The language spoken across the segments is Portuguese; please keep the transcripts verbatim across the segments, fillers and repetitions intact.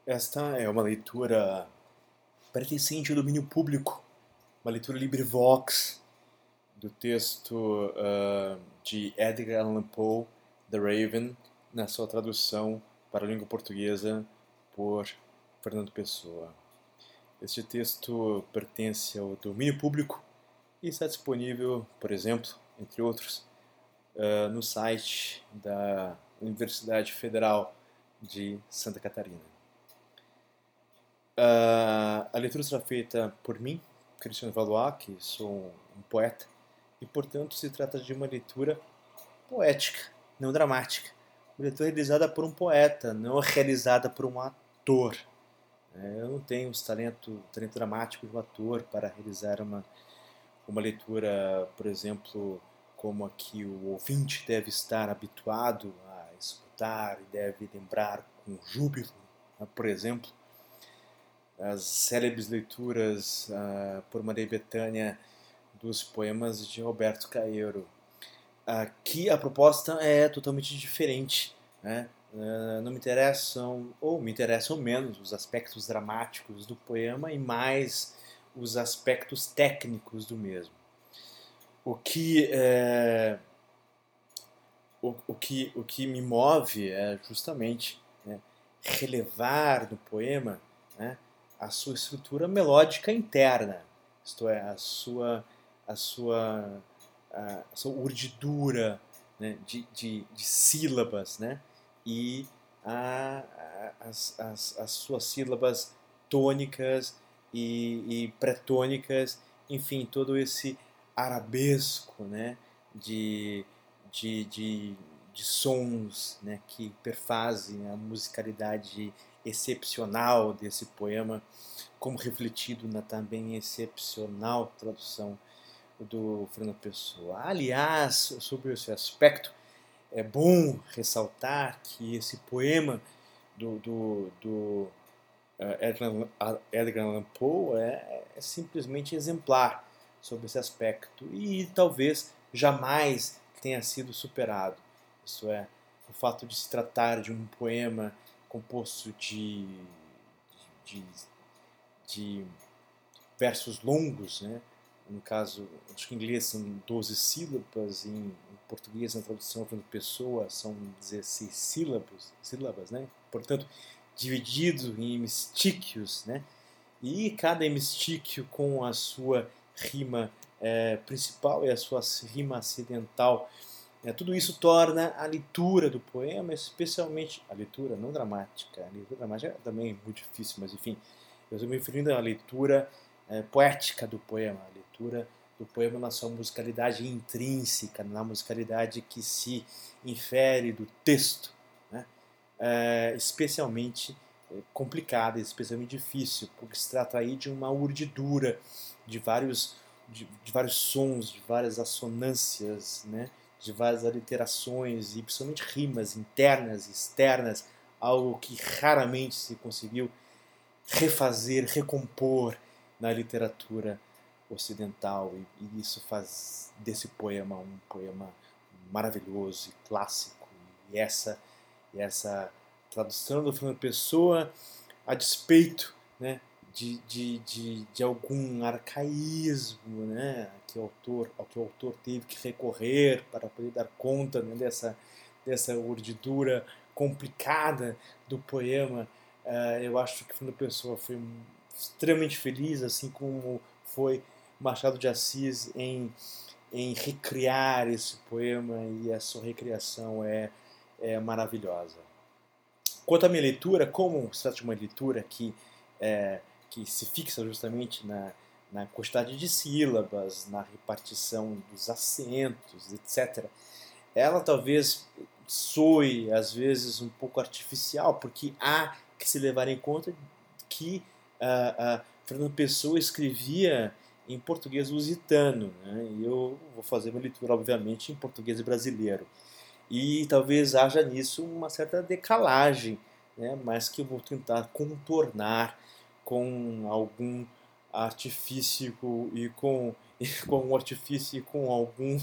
Esta é uma leitura pertencente ao domínio público, uma leitura LibriVox do texto uh, de Edgar Allan Poe, The Raven, na sua tradução para a língua portuguesa por Fernando Pessoa. Este texto pertence ao domínio público e está disponível, por exemplo, entre outros, uh, no site da Universidade Federal de Santa Catarina. Uh, a leitura será feita por mim, Cristiano Valois, que sou um poeta, e portanto se trata de uma leitura poética, não dramática. Uma leitura realizada por um poeta, não realizada por um ator. É, eu não tenho o talento, o talento dramático de um ator para realizar uma, uma leitura, por exemplo, como a que o ouvinte deve estar habituado a escutar e deve lembrar com júbilo, né? Por exemplo, as célebres leituras uh, por Maria Bethânia dos poemas de Roberto Caeiro. Aqui a proposta é totalmente diferente, né? Uh, não me interessam, ou me interessam menos, os aspectos dramáticos do poema e mais os aspectos técnicos do mesmo. O que, é, o, o que, o que me move é justamente, né, relevar no poema, né, a sua estrutura melódica interna, isto é, a sua, a sua, a sua urdidura, né, de, de, de sílabas, né, e a, a, as, as, as suas sílabas tônicas e, e pré-tônicas, enfim, todo esse arabesco, né, de, de, de, de sons, né, que perfazem a musicalidade excepcional desse poema, como refletido na também excepcional tradução do Fernando Pessoa. Aliás, sobre esse aspecto, é bom ressaltar que esse poema do, do, do uh, Edgar, Edgar Allan Poe é, é simplesmente exemplar sobre esse aspecto e talvez jamais tenha sido superado. Isso é, o fato de se tratar de um poema composto de, de, de versos longos, né? No caso, acho que em inglês são doze sílabas, em, em português, na tradução Fernando Pessoa, são dezesseis sílabas, sílabas, né? Portanto, dividido em hemistíquios, né? E cada hemistíquio com a sua rima é, principal e a sua rima acidental. É, tudo isso torna a leitura do poema, especialmente a leitura não dramática, a leitura dramática é também muito difícil, mas enfim, eu estou me referindo à leitura é, poética do poema, a leitura do poema na sua musicalidade intrínseca, na musicalidade que se infere do texto, né? É, especialmente complicada, especialmente difícil, porque se trata aí de uma urdidura de vários, de, de vários sons, de várias assonâncias, né? De várias aliterações e principalmente rimas internas e externas, algo que raramente se conseguiu refazer, recompor na literatura ocidental, e, e isso faz desse poema um poema maravilhoso e clássico. E essa, e essa tradução do Fernando Pessoa, a despeito, né, de, de, de, de algum arcaísmo, né, que o autor, ao que o autor teve que recorrer para poder dar conta, né, dessa, dessa urdidura complicada do poema. Uh, eu acho que Fernando Pessoa foi extremamente feliz, assim como foi Machado de Assis em, em recriar esse poema, e a sua recriação é, é maravilhosa. Quanto à minha leitura, como se trata de uma leitura que, é, que se fixa justamente na, na quantidade de sílabas, na repartição dos acentos, etcétera, ela talvez soe às vezes um pouco artificial, porque há que se levar em conta que uh, uh, Fernando Pessoa escrevia em português lusitano, né? E eu vou fazer uma leitura, obviamente, em português brasileiro. E talvez haja nisso uma certa decalagem, né? Mas que eu vou tentar contornar com algum artifício e com, e com um artifício e com algum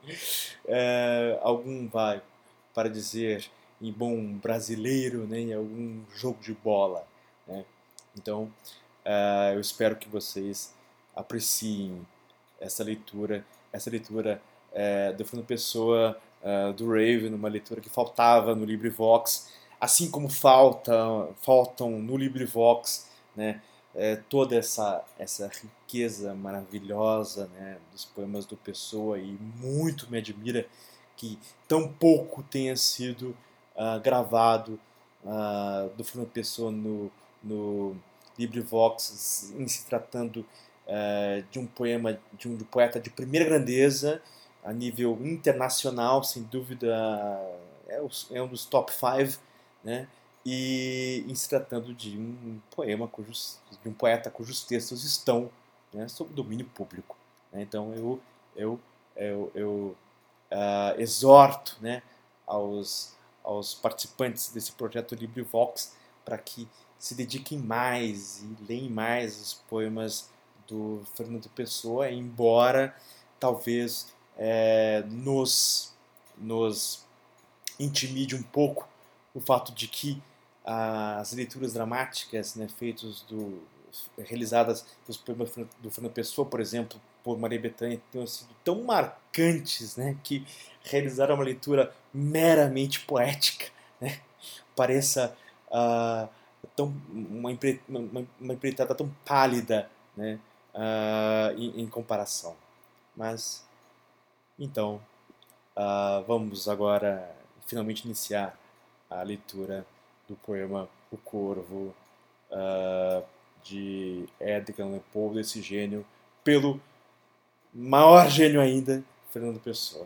é, algum vai para dizer em bom brasileiro, né, em algum jogo de bola. né? Então, uh, eu espero que vocês apreciem essa leitura, essa leitura uh, do Fernando Pessoa, uh, do Raven, uma leitura que faltava no LibriVox, assim como falta, faltam no LibriVox, né, é, toda essa, essa riqueza maravilhosa, né, dos poemas do Pessoa, e muito me admira que tão pouco tenha sido uh, gravado uh, do Fernando Pessoa no, no LibriVox, em se tratando uh, de um poema, de um, de um poeta de primeira grandeza, a nível internacional, sem dúvida, é, é um dos top cinco, né? E em se tratando de um poema cujos, de um poeta cujos textos estão, né, sob domínio público, né? Então eu eu eu, eu uh, exorto, né, aos aos participantes desse projeto LibriVox para que se dediquem mais e leem mais os poemas do Fernando Pessoa, embora talvez é, nos nos intimide um pouco o fato de que as leituras dramáticas, né, feitas do, realizadas dos poemas do Fernando Pessoa, por exemplo, por Maria Bethânia, tenham sido tão marcantes, né, que realizaram uma leitura meramente poética, né, pareça uh, tão, uma, uma, uma empreitada tão pálida, né, uh, em, em comparação. Mas, então, uh, vamos agora finalmente iniciar a leitura do poema O Corvo, uh, de Edgar Allan Poe, desse gênio, pelo maior gênio ainda, Fernando Pessoa.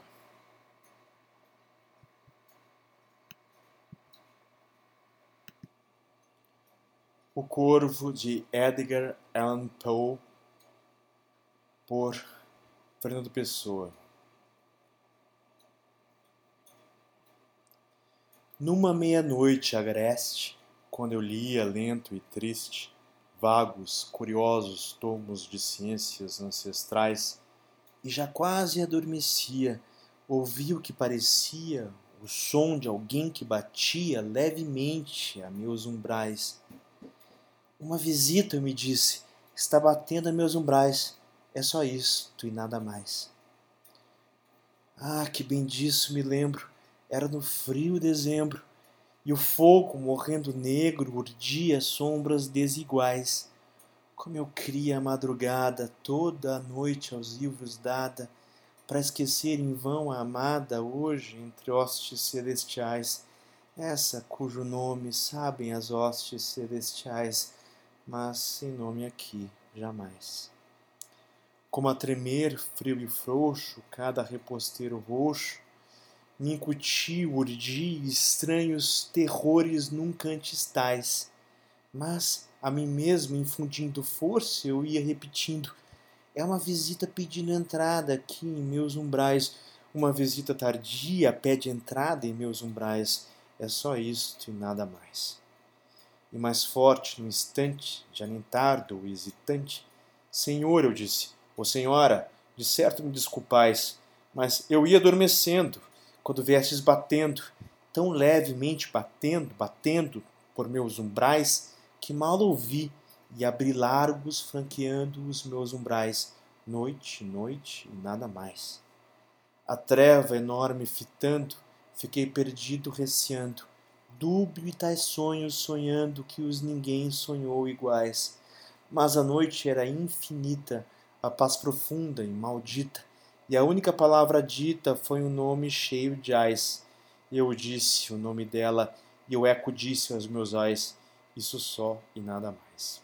O Corvo, de Edgar Allan Poe, por Fernando Pessoa. Numa meia-noite agreste, quando eu lia lento e triste vagos, curiosos tomos de ciências ancestrais, e já quase adormecia, ouvi o que parecia o som de alguém que batia levemente a meus umbrais. Uma visita, eu me disse, está batendo a meus umbrais. É só isto e nada mais. Ah, que bem disso me lembro. Era no frio dezembro, e o fogo, morrendo negro, urdia sombras desiguais. Como eu cria a madrugada, toda a noite aos livros dada, para esquecer em vão a amada hoje entre hostes celestiais, essa cujo nome sabem as hostes celestiais, mas sem nome aqui jamais. Como a tremer, frio e frouxo, cada reposteiro roxo, me incutiu, urdi estranhos terrores nunca antes tais, mas a mim mesmo infundindo força eu ia repetindo: é uma visita pedindo entrada aqui em meus umbrais, uma visita tardia pede entrada em meus umbrais, é só isto e nada mais. E mais forte no instante, já nem tardo ou hesitante: Senhor, eu disse, ou senhora, de certo me desculpais, mas eu ia adormecendo, quando viestes batendo, tão levemente batendo, batendo por meus umbrais, que mal ouvi e abri largos, franqueando os meus umbrais, noite, noite e nada mais. A treva enorme fitando, fiquei perdido receando, dúbio e tais sonhos sonhando que os ninguém sonhou iguais. Mas a noite era infinita, a paz profunda e maldita, e a única palavra dita foi um nome cheio de ais. Eu disse o nome dela, e o eco disse aos meus ais, isso só e nada mais.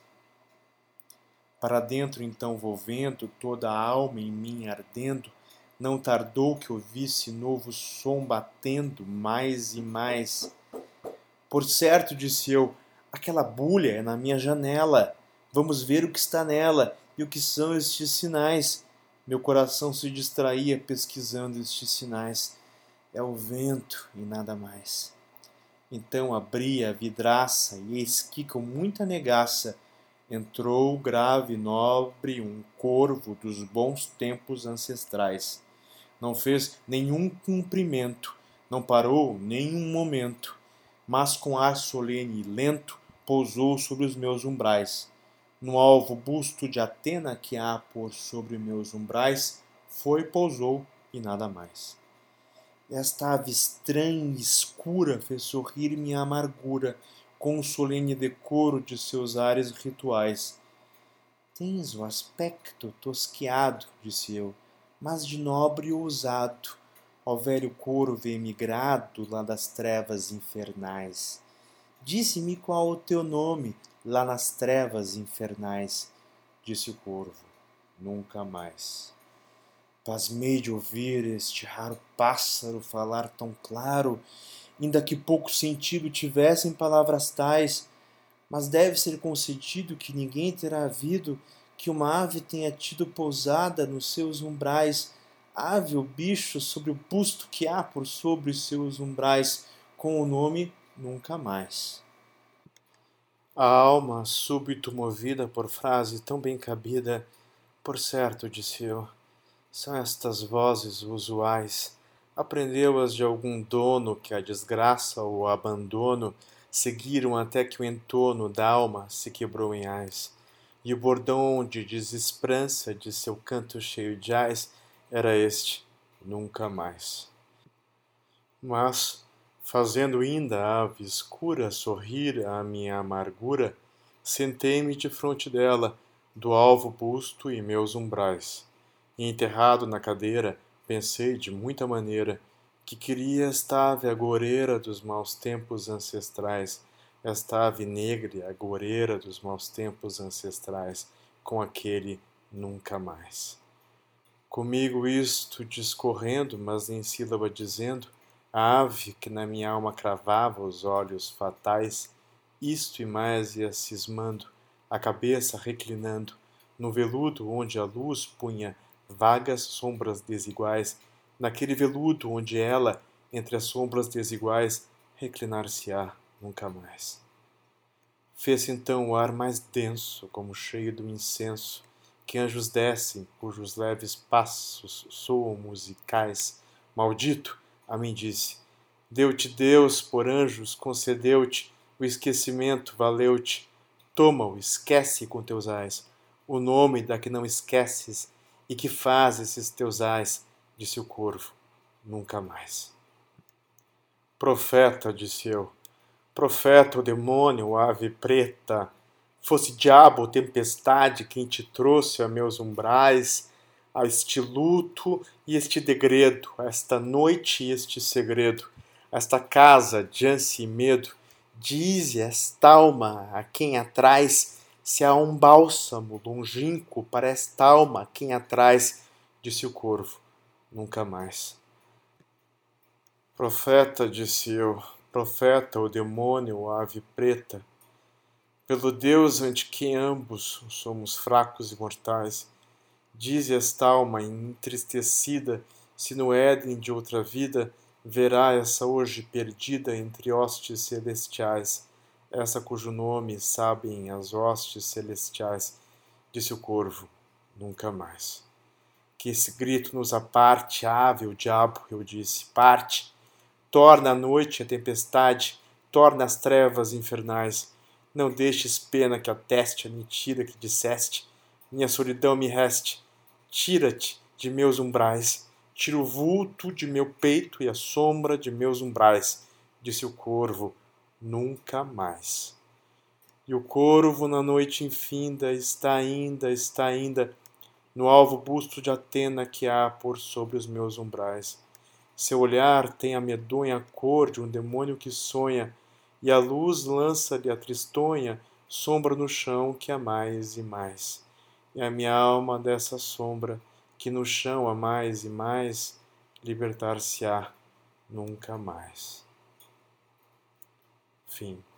Para dentro então volvendo, toda a alma em mim ardendo, não tardou que ouvisse novo som batendo mais e mais. Por certo, disse eu, aquela bulha é na minha janela. Vamos ver o que está nela e o que são estes sinais. Meu coração se distraía pesquisando estes sinais. É o vento e nada mais. Então abri a vidraça e eis que, com muita negaça, entrou grave e nobre um corvo dos bons tempos ancestrais. Não fez nenhum cumprimento, não parou nenhum momento, mas com ar solene e lento pousou sobre os meus umbrais. No alvo busto de Atena que há por sobre meus umbrais, foi, pousou e nada mais. Esta ave estranha e escura fez sorrir minha amargura com o solene decoro de seus ares rituais. Tens o aspecto tosquiado, disse eu, mas de nobre e ousado, ó velho corvo emigrado lá das trevas infernais. Disse-me qual o teu nome lá nas trevas infernais. Disse o corvo, nunca mais. Pasmei de ouvir este raro pássaro falar tão claro, ainda que pouco sentido tivessem palavras tais, mas deve ser concedido que ninguém terá havido que uma ave tenha tido pousada nos seus umbrais, ave ou bicho sobre o busto que há por sobre os seus umbrais, com o nome nunca mais. A alma, súbito movida por frase tão bem cabida, por certo, disse eu, são estas vozes usuais. Aprendeu-as de algum dono que a desgraça ou o abandono seguiram até que o entono d'alma se quebrou em ais. E o bordão de desesperança de seu canto cheio de ais era este, nunca mais. Mas, fazendo ainda a ave escura sorrir à minha amargura, sentei-me defronte dela, do alvo busto e meus umbrais. E enterrado na cadeira, pensei de muita maneira que queria esta ave agoreira dos maus tempos ancestrais, esta ave negra agoreira dos maus tempos ancestrais, com aquele nunca mais. Comigo isto discorrendo, mas em sílaba dizendo, a ave que na minha alma cravava os olhos fatais, isto e mais ia cismando, a cabeça reclinando, no veludo onde a luz punha vagas sombras desiguais, naquele veludo onde ela, entre as sombras desiguais, reclinar-se-á nunca mais. Fez-se então o ar mais denso, como cheio de um incenso, que anjos descem, cujos leves passos soam musicais. Maldito, a mim disse, deu-te Deus por anjos, concedeu-te o esquecimento, valeu-te. Toma-o, esquece com teus ais o nome da que não esqueces e que faz esses teus ais, disse o corvo, nunca mais. Profeta, disse eu, profeta, o demônio, ave preta, fosse diabo ou tempestade quem te trouxe a meus umbrais, a este luto e este degredo, a esta noite e este segredo, a esta casa de ânsia e medo, dize esta alma a quem atrás, se há um bálsamo longínquo para esta alma a quem atrás, disse o corvo, nunca mais. Profeta, disse eu, profeta, o demônio, a ave preta, pelo Deus ante quem ambos somos fracos e mortais, dize esta alma entristecida, se no Éden de outra vida verá essa hoje perdida entre hostes celestiais, essa cujo nome sabem as hostes celestiais, disse o corvo, nunca mais. Que esse grito nos aparte, ave, o diabo, eu disse, parte, torna a noite a tempestade, torna as trevas infernais, não deixes pena que ateste a mentira que disseste, minha solidão me reste, tira-te de meus umbrais, tira o vulto de meu peito e a sombra de meus umbrais, disse o corvo, nunca mais. E o corvo na noite infinda está ainda, está ainda, no alvo busto de Atena que há por sobre os meus umbrais. Seu olhar tem a medonha cor de um demônio que sonha, e a luz lança-lhe a tristonha sombra no chão que há mais e mais. E a minha alma dessa sombra, que no chão há mais e mais, libertar-se-á nunca mais. Fim.